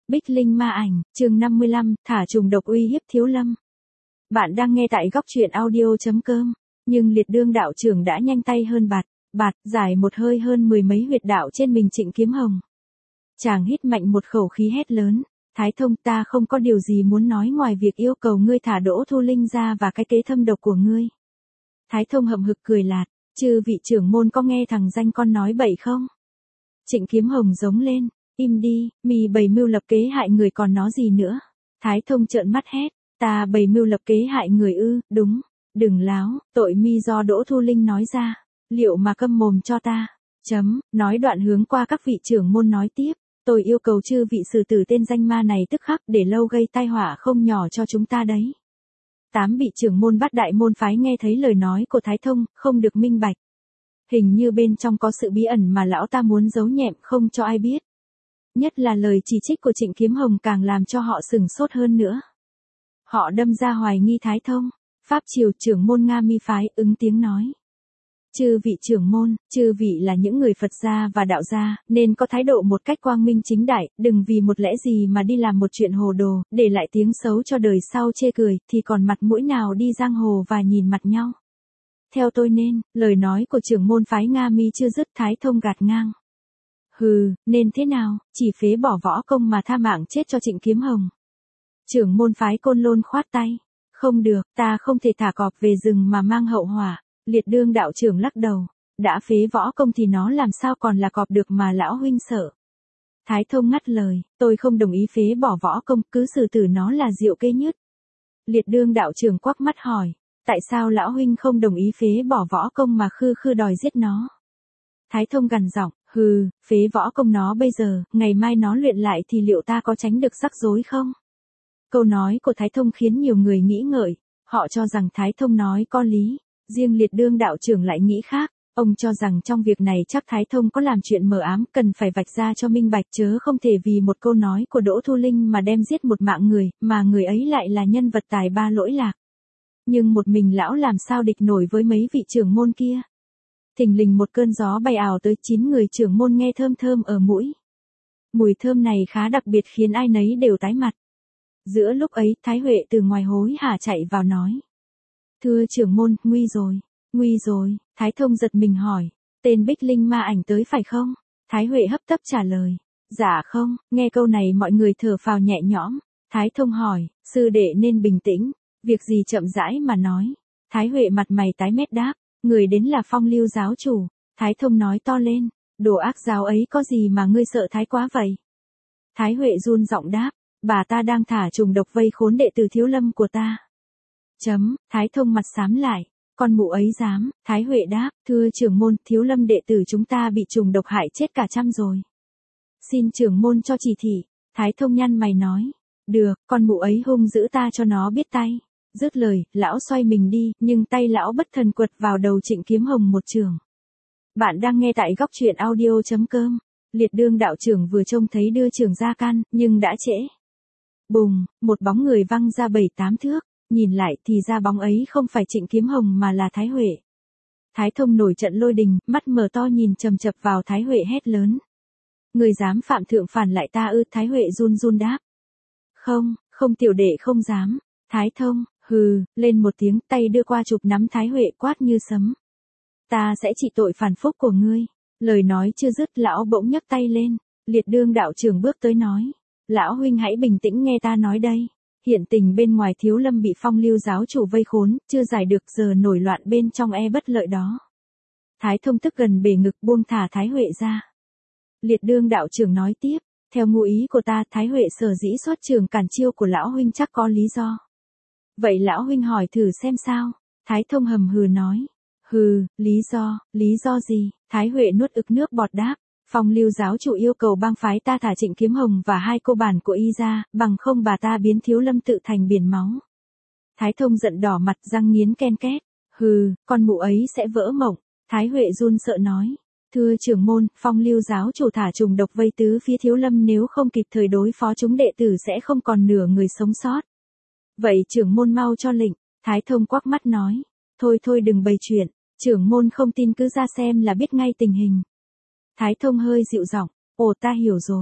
Bích Linh ma ảnh, chương 55, thả trùng độc uy hiếp Thiếu Lâm. Bạn đang nghe tại góc truyện audio.com, nhưng liệt đương đạo trưởng đã nhanh tay hơn bạt, giải một hơi hơn mười mấy huyệt đạo trên mình Trịnh Kiếm Hồng. Chàng hít mạnh một khẩu khí hét lớn, Thái Thông, ta không có điều gì muốn nói ngoài việc yêu cầu ngươi thả Đỗ Thu Linh ra và cái kế thâm độc của ngươi. Thái Thông hậm hực cười lạt, chư vị trưởng môn có nghe thằng danh con nói bậy không? Trịnh Kiếm Hồng giống lên, im đi, mì bày mưu lập kế hại người còn nói gì nữa. Thái Thông trợn mắt hét, ta bày mưu lập kế hại người ư? Đúng, đừng láo, tội mi do Đỗ Thu Linh nói ra, liệu mà câm mồm cho ta. Nói đoạn hướng qua các vị trưởng môn nói tiếp, tôi yêu cầu chư vị xử tử tên danh ma này tức khắc, để lâu gây tai họa không nhỏ cho chúng ta đấy. 8 vị trưởng môn Bát Đại môn phái nghe thấy lời nói của Thái Thông, không được minh bạch. Hình như bên trong có sự bí ẩn mà lão ta muốn giấu nhẹm không cho ai biết. Nhất là lời chỉ trích của Trịnh Kiếm Hồng càng làm cho họ sửng sốt hơn nữa. Họ đâm ra hoài nghi Thái Thông. Pháp triều trưởng môn Nga Mi phái ứng tiếng nói. Chư vị trưởng môn, chư vị là những người Phật gia và đạo gia, nên có thái độ một cách quang minh chính đại, đừng vì một lẽ gì mà đi làm một chuyện hồ đồ, để lại tiếng xấu cho đời sau chê cười, thì còn mặt mũi nào đi giang hồ và nhìn mặt nhau. Theo tôi nên, lời nói của trưởng môn phái Nga Mi chưa dứt, Thái Thông gạt ngang. Hừ, nên thế nào, chỉ phế bỏ võ công mà tha mạng chết cho Trịnh Kiếm Hồng. Trưởng môn phái Côn Lôn khoát tay. Không được, ta không thể thả cọp về rừng mà mang hậu họa. Liệt đương đạo trưởng lắc đầu. Đã phế võ công thì nó làm sao còn là cọp được mà lão huynh sợ. Thái Thông ngắt lời, tôi không đồng ý phế bỏ võ công, cứ xử tử nó là rượu kê nhứt. Liệt đương đạo trưởng quắc mắt hỏi, tại sao lão huynh không đồng ý phế bỏ võ công mà khư đòi giết nó. Thái Thông gằn giọng, hừ, phế võ công nó bây giờ, ngày mai nó luyện lại thì liệu ta có tránh được rắc rối không? Câu nói của Thái Thông khiến nhiều người nghĩ ngợi, họ cho rằng Thái Thông nói có lý, riêng liệt đương đạo trưởng lại nghĩ khác, ông cho rằng trong việc này chắc Thái Thông có làm chuyện mờ ám, cần phải vạch ra cho minh bạch, chớ không thể vì một câu nói của Đỗ Thu Linh mà đem giết một mạng người, mà người ấy lại là nhân vật tài ba lỗi lạc. Nhưng một mình lão làm sao địch nổi với mấy vị trưởng môn kia. Thình lình một cơn gió bay ảo tới, 9 người trưởng môn nghe thơm thơm ở mũi. Mùi thơm này khá đặc biệt khiến ai nấy đều tái mặt. Giữa lúc ấy, Thái Huệ từ ngoài hối hả chạy vào nói. Thưa trưởng môn, nguy rồi, Thái Thông giật mình hỏi, tên Bích Linh ma ảnh tới phải không? Thái Huệ hấp tấp trả lời, dạ không, nghe câu này mọi người thở phào nhẹ nhõm. Thái Thông hỏi, sư đệ nên bình tĩnh, việc gì chậm rãi mà nói. Thái Huệ mặt mày tái mét đáp, người đến là Phong Lưu giáo chủ. Thái Thông nói to lên, đồ ác giáo ấy có gì mà ngươi sợ thái quá vậy? Thái Huệ run giọng đáp, bà ta đang thả trùng độc vây khốn đệ tử Thiếu Lâm của ta. Thái Thông mặt xám lại, con mụ ấy dám. Thái Huệ đáp, thưa trưởng môn, Thiếu Lâm đệ tử chúng ta bị trùng độc hại chết cả trăm rồi. Xin trưởng môn cho chỉ thị. Thái Thông nhăn mày nói, được, con mụ ấy hung dữ, ta cho nó biết tay. Dứt lời, lão xoay mình đi, nhưng tay lão bất thần quật vào đầu Trịnh Kiếm Hồng một chưởng. Bạn đang nghe tại góc truyện audio.com. Liệt đương đạo trưởng vừa trông thấy đưa chưởng ra can, nhưng đã trễ. Bùng, một bóng người văng ra 7-8 thước, nhìn lại thì ra bóng ấy không phải Trịnh Kiếm Hồng mà là Thái Huệ. Thái Thông nổi trận lôi đình, mắt mở to nhìn chầm chập vào Thái Huệ hét lớn. Người dám phạm thượng phản lại ta ư? Thái Huệ run run đáp. Không tiểu đệ không dám. Thái Thông, hừ, lên một tiếng, tay đưa qua chụp nắm Thái Huệ quát như sấm. Ta sẽ trị tội phản phúc của ngươi. Lời nói chưa dứt, lão bỗng nhấc tay lên. Liệt đương đạo trưởng bước tới nói. Lão huynh hãy bình tĩnh nghe ta nói đây. Hiện tình bên ngoài Thiếu Lâm bị Phong Lưu giáo chủ vây khốn, chưa giải được, giờ nổi loạn bên trong bất lợi đó. Thái Thông tức gần bể ngực, buông thả Thái Huệ ra. Liệt đương đạo trưởng nói tiếp, theo ngụ ý của ta, Thái Huệ sở dĩ xuất trường cản chiêu của lão huynh chắc có lý do. Vậy lão huynh hỏi thử xem sao? Thái Thông hầm hừ nói. Hừ, lý do gì? Thái Huệ nuốt ực nước bọt đáp. Phong Lưu giáo chủ yêu cầu bang phái ta thả Trịnh Kiếm Hồng và 2 cô bản của y ra, bằng không bà ta biến Thiếu Lâm tự thành biển máu. Thái Thông giận đỏ mặt, răng nghiến ken két. Hừ, con mụ ấy sẽ vỡ mộng. Thái Huệ run sợ nói. Thưa trưởng môn, Phong Lưu giáo chủ thả trùng độc vây tứ phía Thiếu Lâm, nếu không kịp thời đối phó chúng đệ tử sẽ không còn nửa người sống sót. Vậy trưởng môn mau cho lệnh. Thái Thông quắc mắt nói. Thôi đừng bày chuyện, trưởng môn không tin cứ ra xem là biết ngay tình hình. Thái Thông hơi dịu giọng, ồ ta hiểu rồi.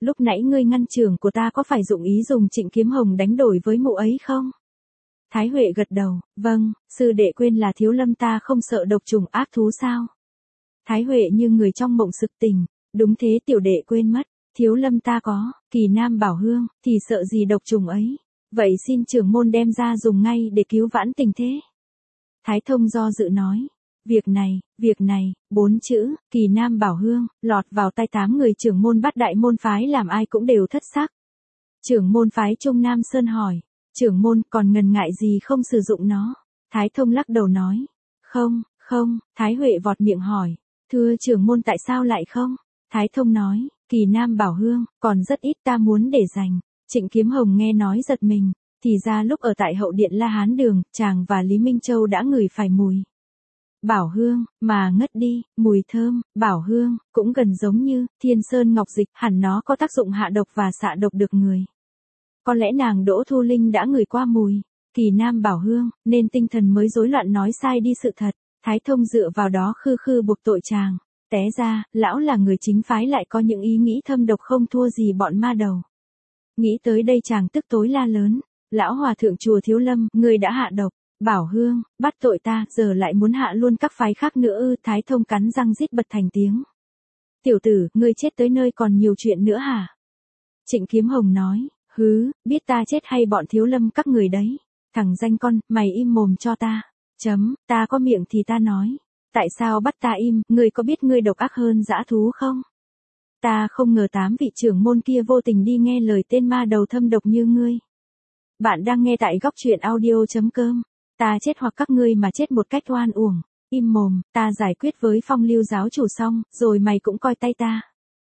lúc nãy ngươi ngăn trưởng của ta có phải dụng ý dùng Trịnh Kiếm Hồng đánh đổi với mụ ấy không? Thái Huệ gật đầu, vâng, sư đệ quên là Thiếu Lâm ta không sợ độc trùng ác thú sao? Thái Huệ như người trong mộng sực tỉnh, đúng thế tiểu đệ quên mất, Thiếu Lâm ta có, Kỳ Nam Bảo Hương, thì sợ gì độc trùng ấy, vậy xin trưởng môn đem ra dùng ngay để cứu vãn tình thế. Thái Thông do dự nói, việc này, 4 chữ, Kỳ Nam Bảo Hương, lọt vào tay 8 người trưởng môn Bát Đại môn phái làm ai cũng đều thất sắc. Trưởng môn phái Trung Nam Sơn hỏi, trưởng môn còn ngần ngại gì không sử dụng nó? Thái Thông lắc đầu nói, không, Thái Huệ vọt miệng hỏi, thưa trưởng môn tại sao lại không? Thái Thông nói, Kỳ Nam Bảo Hương, còn rất ít ta muốn để dành. Trịnh Kiếm Hồng nghe nói giật mình, thì ra lúc ở tại hậu điện La Hán Đường, chàng và Lý Minh Châu đã ngửi phải mùi Bảo Hương, mà ngất đi, mùi thơm, Bảo Hương, cũng gần giống như Thiên Sơn Ngọc Dịch, hẳn nó có tác dụng hạ độc và xạ độc được người. Có lẽ nàng Đỗ Thu Linh đã ngửi qua mùi Kỳ Nam Bảo Hương, nên tinh thần mới rối loạn nói sai đi sự thật. Thái Thông dựa vào đó khư buộc tội chàng. Té ra, lão là người chính phái lại có những ý nghĩ thâm độc không thua gì bọn ma đầu. Nghĩ tới đây chàng tức tối la lớn, lão hòa thượng chùa Thiếu Lâm, người đã hạ độc, Bảo Hương, bắt tội ta, giờ lại muốn hạ luôn các phái khác nữa ư? Thái Thông cắn răng rít bật thành tiếng. Tiểu tử, ngươi chết tới nơi còn nhiều chuyện nữa hả? Trịnh Kiếm Hồng nói, biết ta chết hay bọn Thiếu Lâm các người đấy. Thằng danh con, mày im mồm cho ta. Ta có miệng thì ta nói. Tại sao bắt ta im, ngươi có biết ngươi độc ác hơn dã thú không? Ta không ngờ 8 vị trưởng môn kia vô tình đi nghe lời tên ma đầu thâm độc như ngươi. Bạn đang nghe tại góc truyện audio.com. Ta chết hoặc các ngươi mà chết một cách oan uổng. Im mồm, ta giải quyết với Phong Lưu giáo chủ xong, rồi mày cũng coi tay ta.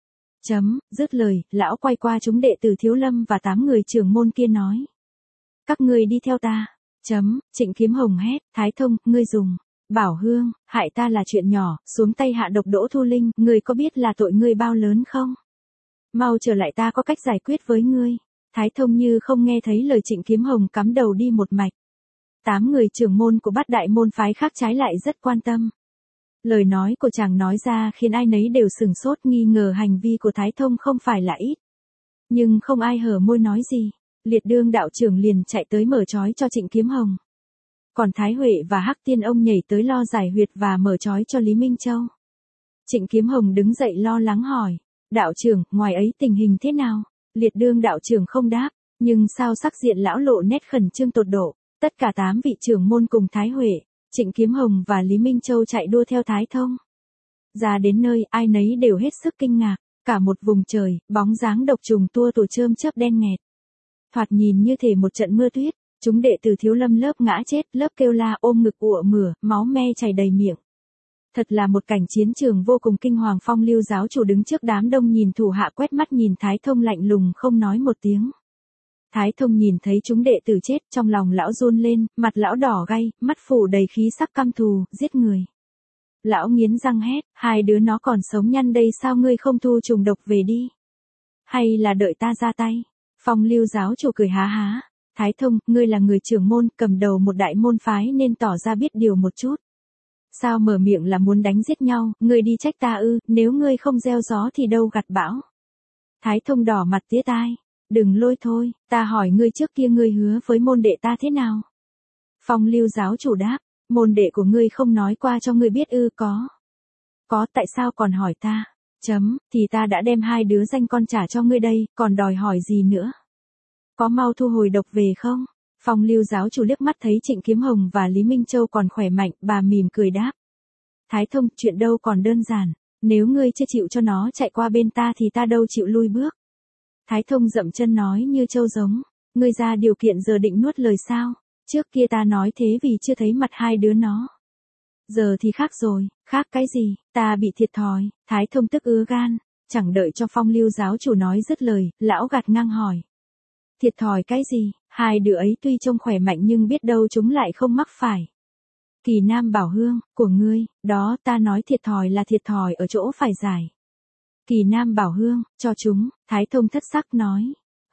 Dứt lời, lão quay qua chúng đệ tử Thiếu Lâm và 8 người trưởng môn kia nói. Các ngươi đi theo ta. Trịnh Kiếm Hồng hét, Thái Thông, ngươi dùng Bảo Hương, hại ta là chuyện nhỏ, xuống tay hạ độc Đỗ Thu Linh, ngươi có biết là tội ngươi bao lớn không? Mau trở lại ta có cách giải quyết với ngươi. Thái Thông như không nghe thấy lời Trịnh Kiếm Hồng cắm đầu đi một mạch. 8 người trưởng môn của Bát Đại môn phái khác trái lại rất quan tâm. Lời nói của chàng nói ra khiến ai nấy đều sửng sốt nghi ngờ hành vi của Thái Thông không phải là ít. Nhưng không ai hở môi nói gì. Liệt Đương đạo trưởng liền chạy tới mở trói cho Trịnh Kiếm Hồng. Còn Thái Huệ và Hắc Tiên ông nhảy tới lo giải huyệt và mở trói cho Lý Minh Châu. Trịnh Kiếm Hồng đứng dậy lo lắng hỏi, đạo trưởng, ngoài ấy tình hình thế nào? Liệt Đương đạo trưởng không đáp, nhưng sao sắc diện lão lộ nét khẩn trương tột độ. Tất cả 8 vị trưởng môn cùng Thái Huệ, Trịnh Kiếm Hồng và Lý Minh Châu chạy đua theo Thái Thông. Ra đến nơi, ai nấy đều hết sức kinh ngạc, cả một vùng trời, bóng dáng độc trùng tua tủa chớm chớp đen nghẹt. Thoạt nhìn như thể một trận mưa tuyết, chúng đệ tử Thiếu Lâm lớp ngã chết, lớp kêu la ôm ngực ụa mửa, máu me chảy đầy miệng. Thật là một cảnh chiến trường vô cùng kinh hoàng. Phong Lưu giáo chủ đứng trước đám đông nhìn thủ hạ quét mắt nhìn Thái Thông lạnh lùng không nói một tiếng. Thái Thông nhìn thấy chúng đệ tử chết, trong lòng lão run lên, mặt lão đỏ gay, mắt phủ đầy khí sắc căm thù, giết người. Lão nghiến răng hét, hai đứa nó còn sống nhăn đây sao ngươi không thu trùng độc về đi? Hay là đợi ta ra tay? Phong Lưu giáo chủ cười há há. Thái Thông, ngươi là người trưởng môn, cầm đầu một đại môn phái nên tỏ ra biết điều một chút. Sao mở miệng là muốn đánh giết nhau, ngươi đi trách ta ư, nếu ngươi không gieo gió thì đâu gặt bão. Thái Thông đỏ mặt tía tai. Đừng lôi thôi, ta hỏi ngươi trước kia ngươi hứa với môn đệ ta thế nào? Phong Lưu giáo chủ đáp, môn đệ của ngươi không nói qua cho ngươi biết ư? Có, tại sao còn hỏi ta? Thì ta đã đem 2 đứa danh con trả cho ngươi đây, còn đòi hỏi gì nữa? Có mau thu hồi độc về không? Phong Lưu giáo chủ liếc mắt thấy Trịnh Kiếm Hồng và Lý Minh Châu còn khỏe mạnh, bà mỉm cười đáp. Thái Thông, chuyện đâu còn đơn giản, nếu ngươi chưa chịu cho nó chạy qua bên ta thì ta đâu chịu lui bước. Thái Thông dậm chân nói như trâu giống, ngươi ra điều kiện giờ định nuốt lời sao? Trước kia ta nói thế vì chưa thấy mặt 2 đứa nó. Giờ thì khác rồi, khác cái gì, ta bị thiệt thòi. Thái Thông tức ứa gan, chẳng đợi cho Phong Lưu giáo chủ nói dứt lời, lão gạt ngang hỏi. Thiệt thòi cái gì, 2 đứa ấy tuy trông khỏe mạnh nhưng biết đâu chúng lại không mắc phải. Kỳ Nam Bảo Hương, của ngươi, đó ta nói thiệt thòi là thiệt thòi ở chỗ phải giải. Kỳ Nam Bảo Hương, cho chúng, Thái Thông thất sắc nói.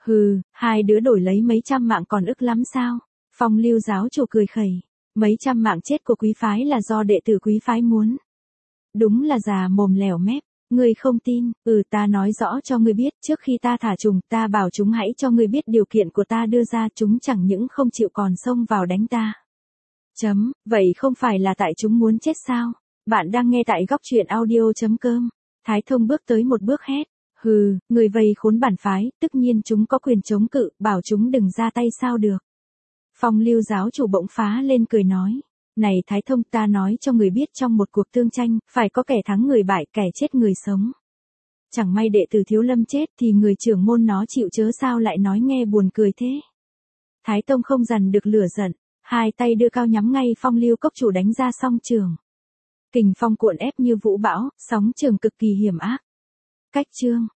2 đứa đổi lấy mấy trăm mạng còn ức lắm sao? Phong Lưu giáo chủ cười khẩy. Mấy trăm mạng chết của quý phái là do đệ tử quý phái muốn. Đúng là già mồm lẻo mép. Ngươi không tin, ta nói rõ cho ngươi biết, trước khi ta thả trùng, ta bảo chúng hãy cho ngươi biết điều kiện của ta đưa ra, chúng chẳng những không chịu còn xông vào đánh ta. Vậy không phải là tại chúng muốn chết sao? Bạn đang nghe tại góc truyện audio.com. Thái Thông bước tới một bước hét. Hừ, người vây khốn bản phái, tất nhiên chúng có quyền chống cự, bảo chúng đừng ra tay sao được. Phong Lưu giáo chủ bỗng phá lên cười nói. Này Thái Thông, ta nói cho người biết, trong một cuộc tương tranh, phải có kẻ thắng người bại, kẻ chết người sống. Chẳng may đệ tử Thiếu Lâm chết thì người trưởng môn nó chịu chớ, sao lại nói nghe buồn cười thế. Thái Tông không dằn được lửa giận, hai tay đưa cao nhắm ngay Phong Lưu cốc chủ đánh ra song trường. Kình phong cuộn ép như vũ bão, sóng trường cực kỳ hiểm ác. Cách chương